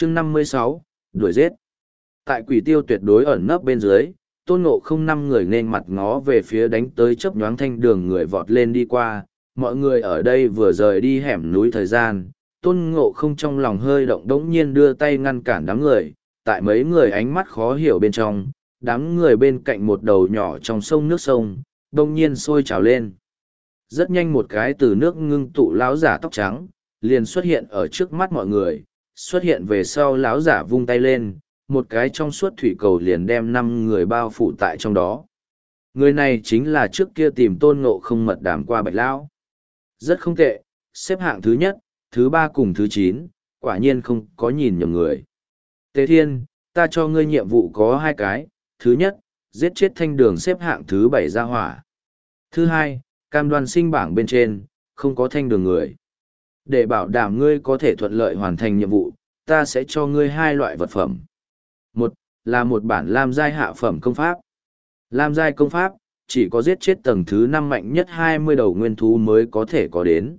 chương 56, đuổi giết. Tại quỷ tiêu tuyệt đối ẩn nấp bên dưới, Tôn Ngộ Không năm người nên mặt ngó về phía đánh tới chớp nhoáng thanh đường người vọt lên đi qua. Mọi người ở đây vừa rời đi hẻm núi thời gian, Tôn Ngộ Không trong lòng hơi động đống nhiên đưa tay ngăn cản đám người. Tại mấy người ánh mắt khó hiểu bên trong, đám người bên cạnh một đầu nhỏ trong sông nước sông, đông nhiên sôi trào lên. Rất nhanh một cái từ nước ngưng tụ lão giả tóc trắng, liền xuất hiện ở trước mắt mọi người, xuất hiện về sau lão giả vung tay lên, một cái trong suốt thủy cầu liền đem 5 người bao phủ tại trong đó. Người này chính là trước kia tìm Tôn Ngộ Không mật đàm qua Bạch Lão. Rất không tệ, xếp hạng thứ nhất, thứ 3 cùng thứ 9, quả nhiên không có nhìn nhầm người. Tế Thiên, ta cho ngươi nhiệm vụ có 2 cái, thứ nhất, giết chết thanh đường xếp hạng thứ 7 ra hỏa. Thứ 2, cam đoan sinh bảng bên trên, không có thanh đường người. Để bảo đảm ngươi có thể thuận lợi hoàn thành nhiệm vụ, ta sẽ cho ngươi 2 loại vật phẩm. Một là một bản lam giai hạ phẩm công pháp. Lam giai công pháp, chỉ có giết chết tầng thứ 5 mạnh nhất 20 đầu nguyên thú mới có thể có đến.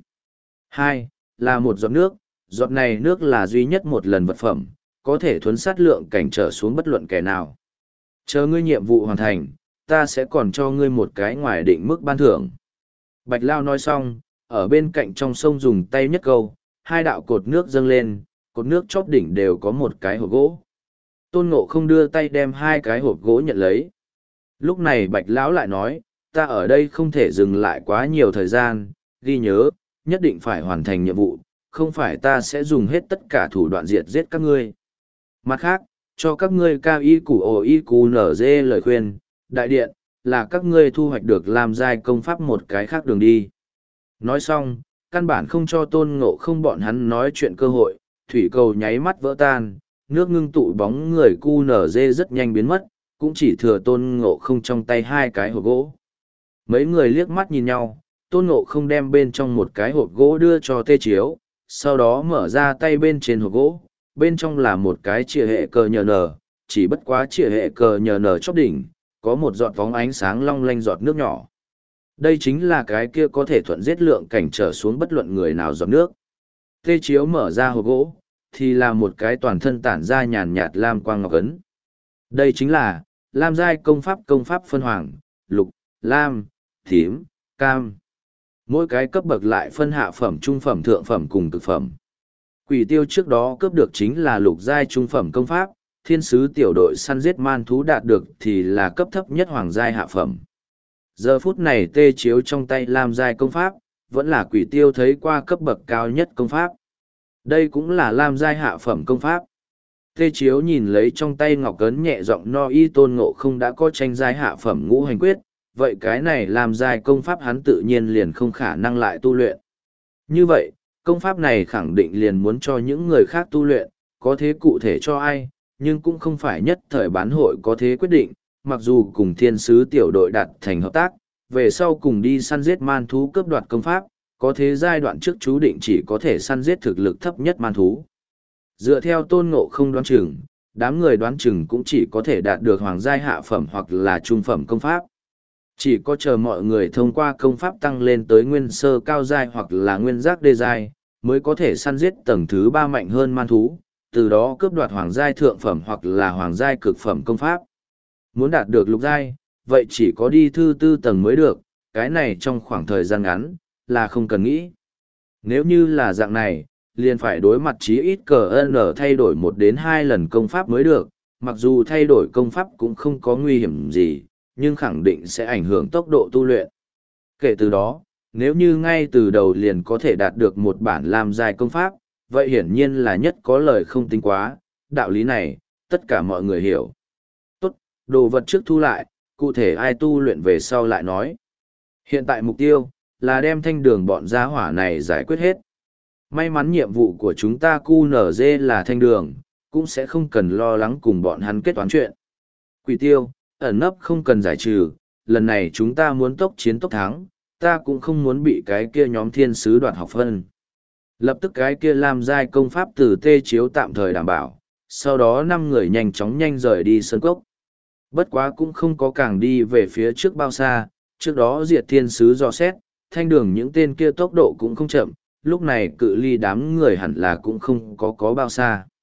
2 là một giọt nước, giọt này nước là duy nhất một lần vật phẩm, có thể thuấn sát lượng cảnh trở xuống bất luận kẻ nào. Chờ ngươi nhiệm vụ hoàn thành, ta sẽ còn cho ngươi một cái ngoài định mức ban thưởng. Bạch Lao nói xong, ở bên cạnh trong sông dùng tay nhất câu, 2 đạo cột nước dâng lên, cột nước chóp đỉnh đều có một cái hộp gỗ. Tôn Ngộ Không đưa tay đem 2 cái hộp gỗ nhận lấy. Lúc này Bạch Lão lại nói, ta ở đây không thể dừng lại quá nhiều thời gian, ghi nhớ, nhất định phải hoàn thành nhiệm vụ, không phải ta sẽ dùng hết tất cả thủ đoạn diệt giết các ngươi. Mặt khác, cho các ngươi cao y củ ổ y củ nở dê lời khuyên, đại điện, là các ngươi thu hoạch được làm giai công pháp một cái khác đường đi. Nói xong, căn bản không cho Tôn Ngộ Không bọn hắn nói chuyện cơ hội, thủy cầu nháy mắt vỡ tan, nước ngưng tụ bóng người cu nở dê rất nhanh biến mất, cũng chỉ thừa Tôn Ngộ Không trong tay 2 cái hộp gỗ. Mấy người liếc mắt nhìn nhau, Tôn Ngộ Không đem bên trong một cái hộp gỗ đưa cho Tê Chiếu, sau đó mở ra tay bên trên hộp gỗ, bên trong là một cái chìa hệ cờ nhờ nở, chỉ bất quá chìa hệ cờ nhờ nở chóp đỉnh, có một giọt bóng ánh sáng long lanh giọt nước nhỏ. Đây chính là cái kia có thể thuận giết lượng cảnh trở xuống bất luận người nào giọt nước. Tê Chiếu mở ra hộp gỗ, thì là một cái toàn thân tản ra nhàn nhạt lam quang ngọc ấn. Đây chính là lam giai công pháp phân hoàng, lục, lam, tím, cam. Mỗi cái cấp bậc lại phân hạ phẩm, trung phẩm, thượng phẩm cùng cực phẩm. Quỷ Tiêu trước đó cướp được chính là lục giai trung phẩm công pháp, thiên sứ tiểu đội săn giết man thú đạt được thì là cấp thấp nhất hoàng giai hạ phẩm. Giờ phút này Tê Chiếu trong tay lam giai công pháp, vẫn là Quỷ Tiêu thấy qua cấp bậc cao nhất công pháp. Đây cũng là lam giai hạ phẩm công pháp. Tê Chiếu nhìn lấy trong tay ngọc ấn nhẹ giọng no y Tôn Ngộ Không đã có tranh giai hạ phẩm ngũ hành quyết, vậy cái này làm giai công pháp hắn tự nhiên liền không khả năng lại tu luyện. Như vậy, công pháp này khẳng định liền muốn cho những người khác tu luyện, có thế cụ thể cho ai, nhưng cũng không phải nhất thời bán hội có thế quyết định, mặc dù cùng thiên sứ tiểu đội đạt thành hợp tác, về sau cùng đi săn giết man thú cướp đoạt công pháp, có thế giai đoạn trước chú định chỉ có thể săn giết thực lực thấp nhất man thú. Dựa theo Tôn Ngộ Không đoán chừng, đám người đoán chừng cũng chỉ có thể đạt được hoàng giai hạ phẩm hoặc là trung phẩm công pháp. Chỉ có chờ mọi người thông qua công pháp tăng lên tới nguyên sơ cao giai hoặc là nguyên giác đê giai, mới có thể săn giết tầng thứ 3 mạnh hơn man thú, từ đó cướp đoạt hoàng giai thượng phẩm hoặc là hoàng giai cực phẩm công pháp. Muốn đạt được lục giai, vậy chỉ có đi thứ 4 tầng mới được, cái này trong khoảng thời gian ngắn, là không cần nghĩ. Nếu như là dạng này, liền phải đối mặt chí ít cờ n thay đổi 1 đến 2 lần công pháp mới được, mặc dù thay đổi công pháp cũng không có nguy hiểm gì, nhưng khẳng định sẽ ảnh hưởng tốc độ tu luyện. Kể từ đó, nếu như ngay từ đầu liền có thể đạt được một bản làm giai công pháp, vậy hiển nhiên là nhất có lời không tính quá, đạo lý này, tất cả mọi người hiểu. Tốt, đồ vật trước thu lại, cụ thể ai tu luyện về sau lại nói. Hiện tại mục tiêu, là đem thanh đường bọn gia hỏa này giải quyết hết. May mắn nhiệm vụ của chúng ta QNZ là thanh đường, cũng sẽ không cần lo lắng cùng bọn hắn kết toán chuyện. Quỷ Tiêu, ẩn nấp không cần giải trừ, lần này chúng ta muốn tốc chiến tốc thắng, ta cũng không muốn bị cái kia nhóm thiên sứ đoạt học phân. Lập tức cái kia làm giai công pháp từ Tê Chiếu tạm thời đảm bảo, sau đó 5 người nhanh chóng rời đi sơn cốc. Bất quá cũng không có càng đi về phía trước bao xa, trước đó diệt thiên sứ dò xét, thanh đường những tên kia tốc độ cũng không chậm, lúc này cự ly đám người hẳn là cũng không có bao xa.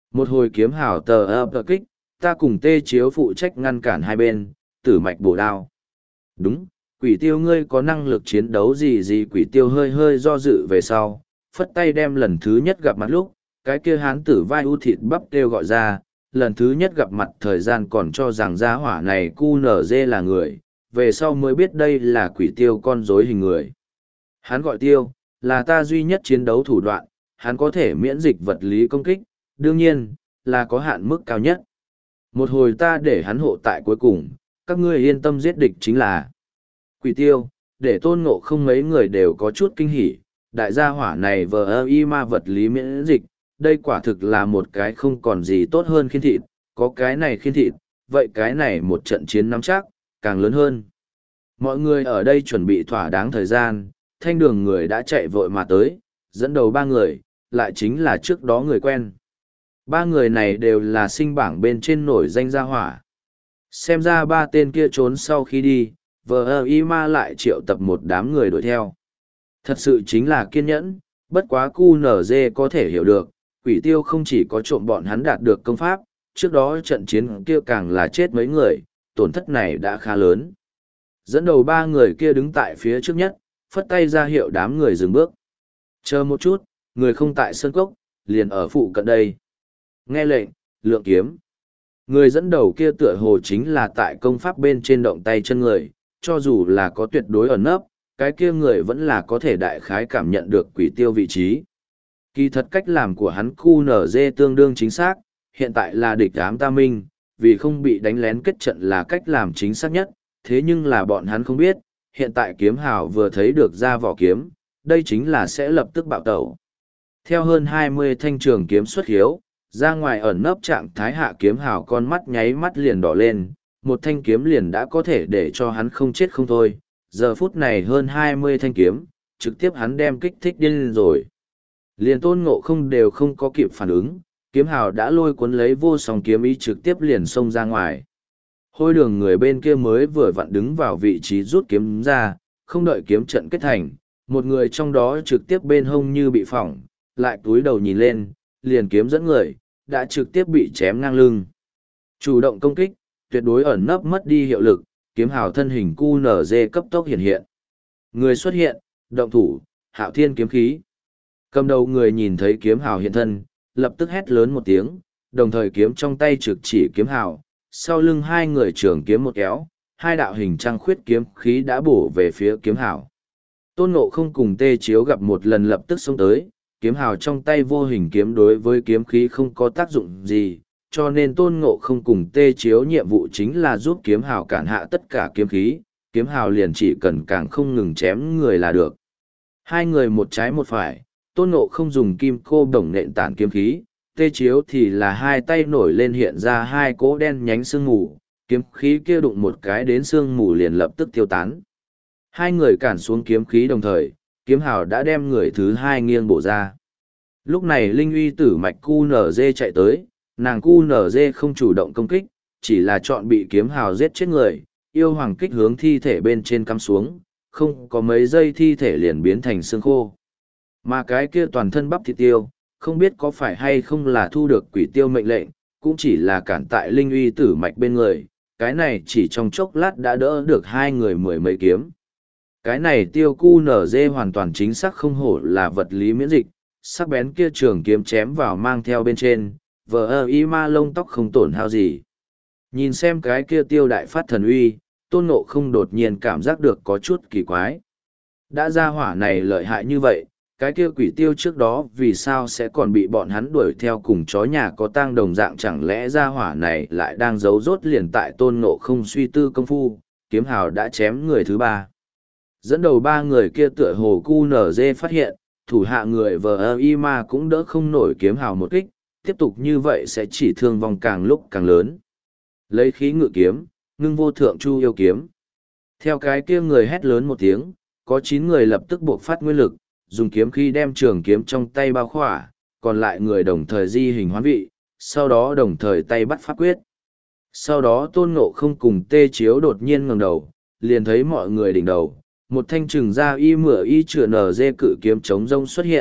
Một hồi kiếm hào tờ ập tờ kích, ta cùng tê chiếu phụ trách ngăn cản hai bên, tử mạch bổ đao. Đúng, quỷ tiêu ngươi có năng lực chiến đấu gì quỷ tiêu hơi hơi do dự về sau, phất tay đem lần thứ nhất gặp mặt lúc, cái kia hán tử vai u thịt bắp kêu gọi ra, lần thứ nhất gặp mặt thời gian còn cho rằng gia hỏa này cu nở dê là người, về sau mới biết đây là quỷ tiêu con rối hình người. Hắn gọi tiêu, là ta duy nhất chiến đấu thủ đoạn, hắn có thể miễn dịch vật lý công kích, đương nhiên, là có hạn mức cao nhất. Một hồi ta để hắn hộ tại cuối cùng, các ngươi yên tâm giết địch chính là quỷ tiêu, để tôn ngộ không mấy người đều có chút kinh hỉ, đại gia hỏa này vờ y ma vật lý miễn dịch, đây quả thực là một cái không còn gì tốt hơn khiên thịt, có cái này khiên thịt, vậy cái này một trận chiến nắm chắc, càng lớn hơn. Mọi người ở đây chuẩn bị thỏa đáng thời gian, thanh đường người đã chạy vội mà tới, dẫn đầu ba người, lại chính là trước đó người quen. Ba người này đều là sinh bảng bên trên nổi danh gia hỏa. Xem ra ba tên kia trốn sau khi đi, vờ y ma lại triệu tập một đám người đuổi theo. Thật sự chính là kiên nhẫn, bất quá QNZ có thể hiểu được, quỷ tiêu không chỉ có trộm bọn hắn đạt được công pháp, trước đó trận chiến kia càng là chết mấy người, tổn thất này đã khá lớn. Dẫn đầu ba người kia đứng tại phía trước nhất, phất tay ra hiệu đám người dừng bước. Chờ một chút, người không tại sân cốc, liền ở phụ cận đây. Nghe lệnh, lượng kiếm. Người dẫn đầu kia tựa hồ chính là tại công pháp bên trên động tay chân người, cho dù là có tuyệt đối ẩn nấp, cái kia người vẫn là có thể đại khái cảm nhận được quỷ tiêu vị trí. Kỳ thật cách làm của hắn QNZ tương đương chính xác, hiện tại là địch ám ta minh, vì không bị đánh lén kết trận là cách làm chính xác nhất, thế nhưng là bọn hắn không biết, hiện tại kiếm hào vừa thấy được ra vỏ kiếm, đây chính là sẽ lập tức bạo tẩu. Theo hơn 20 thanh trường kiếm xuất hiếu, ra ngoài ẩn nấp trạng thái hạ kiếm hào con mắt nháy mắt liền đỏ lên, một thanh kiếm liền đã có thể để cho hắn không chết không thôi, giờ phút này hơn 20 thanh kiếm, trực tiếp hắn đem kích thích điên lên rồi. Liền tôn ngộ không đều không có kịp phản ứng, kiếm hào đã lôi cuốn lấy vô song kiếm ý trực tiếp liền xông ra ngoài. Hôi đường người bên kia mới vừa vặn đứng vào vị trí rút kiếm ra, không đợi kiếm trận kết thành, một người trong đó trực tiếp bên hông như bị phỏng, lại túi đầu nhìn lên, liền kiếm dẫn người, đã trực tiếp bị chém ngang lưng. Chủ động công kích, tuyệt đối ẩn nấp mất đi hiệu lực, kiếm hào thân hình QNZ cấp tốc hiện hiện. Người xuất hiện, động thủ, Hạo Thiên kiếm khí. Cầm đầu người nhìn thấy kiếm hào hiện thân, lập tức hét lớn một tiếng, đồng thời kiếm trong tay trực chỉ kiếm hào, sau lưng hai người trường kiếm một kéo, hai đạo hình trăng khuyết kiếm khí đã bổ về phía kiếm hào. Tôn Ngộ không cùng Tê Chiếu gặp một lần lập tức xông tới, kiếm hào trong tay vô hình kiếm đối với kiếm khí không có tác dụng gì, cho nên Tôn Ngộ không cùng Tê Chiếu nhiệm vụ chính là giúp kiếm hào cản hạ tất cả kiếm khí, kiếm hào liền chỉ cần càng không ngừng chém người là được. Hai người một trái một phải, Tôn Ngộ không dùng kim cô đồng nện tản kiếm khí, Tê Chiếu thì là hai tay nổi lên hiện ra hai cỗ đen nhánh sương mù, kiếm khí kia đụng một cái đến sương mù liền lập tức tiêu tán. Hai người cản xuống kiếm khí đồng thời, kiếm hào đã đem người thứ hai nghiêng bổ ra. Lúc này Linh uy tử mạch QNZ chạy tới, nàng QNZ không chủ động công kích, chỉ là chọn bị kiếm hào giết chết người, yêu hoàng kích hướng thi thể bên trên cắm xuống, không có mấy giây thi thể liền biến thành xương khô. Mà cái kia toàn thân bắp thịt tiêu, không biết có phải hay không là thu được quỷ tiêu mệnh lệnh, cũng chỉ là cản tại Linh uy tử mạch bên người, cái này chỉ trong chốc lát đã đỡ được hai người mười mấy kiếm. Cái này tiêu QNZ hoàn toàn chính xác không hổ là vật lý miễn dịch, sắc bén kia trường kiếm chém vào mang theo bên trên, vờ y ma lông tóc không tổn hao gì. Nhìn xem cái kia tiêu đại phát thần uy, Tôn Ngộ không đột nhiên cảm giác được có chút kỳ quái. Đã ra hỏa này lợi hại như vậy, cái kia quỷ tiêu trước đó vì sao sẽ còn bị bọn hắn đuổi theo cùng chó nhà có tang đồng dạng, chẳng lẽ ra hỏa này lại đang giấu rốt liền tại Tôn Ngộ không suy tư công phu, kiếm hào đã chém người thứ ba. Dẫn đầu ba người kia tựa hồ QNZ phát hiện, thủ hạ người vờ y ma cũng đỡ không nổi kiếm hào một kích, tiếp tục như vậy sẽ chỉ thương vong càng lúc càng lớn. Lấy khí ngự kiếm, ngưng vô thượng chu yêu kiếm. Theo cái kia người hét lớn một tiếng, có 9 người lập tức buộc phát nguyên lực, dùng kiếm khí đem trường kiếm trong tay bao khỏa, còn lại người đồng thời di hình hoán vị, sau đó đồng thời tay bắt pháp quyết. Sau đó Tôn Ngộ không cùng Tê Chiếu đột nhiên ngẩng đầu, liền thấy mọi người đỉnh đầu, một thanh trừng ra y mửa y chữa nở dê cự kiếm chống rông xuất hiện,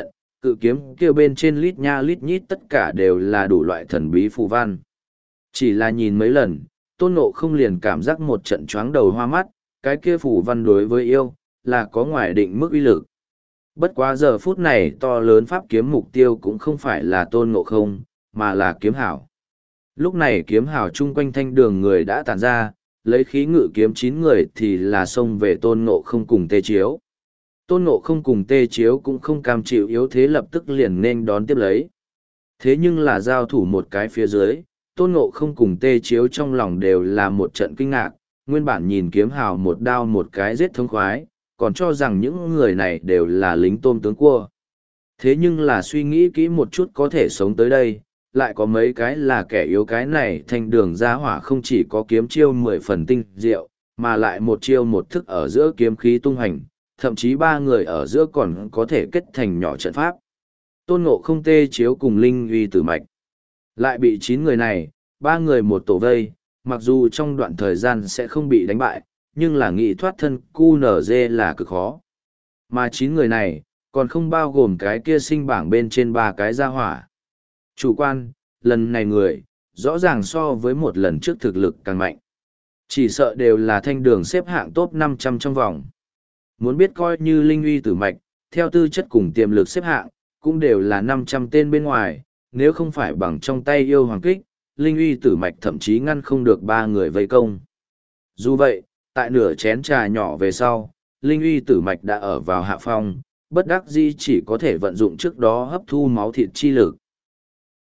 cự kiếm kia bên trên lít nha lít nhít tất cả đều là đủ loại thần bí phù văn. Chỉ là nhìn mấy lần, Tôn Ngộ không liền cảm giác một trận choáng đầu hoa mắt, cái kia phù văn đối với yêu, là có ngoài định mức uy lực. Bất quá giờ phút này to lớn pháp kiếm mục tiêu cũng không phải là Tôn Ngộ không, mà là kiếm hảo. Lúc này kiếm hảo chung quanh thanh đường người đã tàn ra, lấy khí ngự kiếm 9 người thì là xông về Tôn Ngộ không cùng Tê Chiếu. Tôn Ngộ không cùng Tê Chiếu cũng không cam chịu yếu thế, lập tức liền nên đón tiếp lấy. Thế nhưng là giao thủ một cái phía dưới, Tôn Ngộ không cùng Tê Chiếu trong lòng đều là một trận kinh ngạc, nguyên bản nhìn kiếm hào một đao một cái giết thông khoái, còn cho rằng những người này đều là lính tôm tướng cua. Thế nhưng là suy nghĩ kỹ một chút có thể sống tới đây, lại có mấy cái là kẻ yếu, cái này thanh đường gia hỏa không chỉ có kiếm chiêu 10 phần tinh diệu, mà lại một chiêu một thức ở giữa kiếm khí tung hành, thậm chí 3 người ở giữa còn có thể kết thành nhỏ trận pháp. Tôn Ngộ không, Tê Chiếu cùng Linh Uy Tử Mạch. Lại bị 9 người này, 3 người một tổ vây, mặc dù trong đoạn thời gian sẽ không bị đánh bại, nhưng là nghị thoát thân QNZ là cực khó. Mà 9 người này, còn không bao gồm cái kia sinh bảng bên trên 3 cái gia hỏa. Chủ quan, lần này người, rõ ràng so với một lần trước thực lực càng mạnh. Chỉ sợ đều là thanh đường xếp hạng top 500 trong vòng. Muốn biết coi như Linh Uy Tử Mạch, theo tư chất cùng tiềm lực xếp hạng, cũng đều là 500 tên bên ngoài, nếu không phải bằng trong tay yêu hoàng kích, Linh Uy Tử Mạch thậm chí ngăn không được 3 người vây công. Dù vậy, tại nửa chén trà nhỏ về sau, Linh Uy Tử Mạch đã ở vào hạ phong, bất đắc dĩ chỉ có thể vận dụng trước đó hấp thu máu thịt chi lực.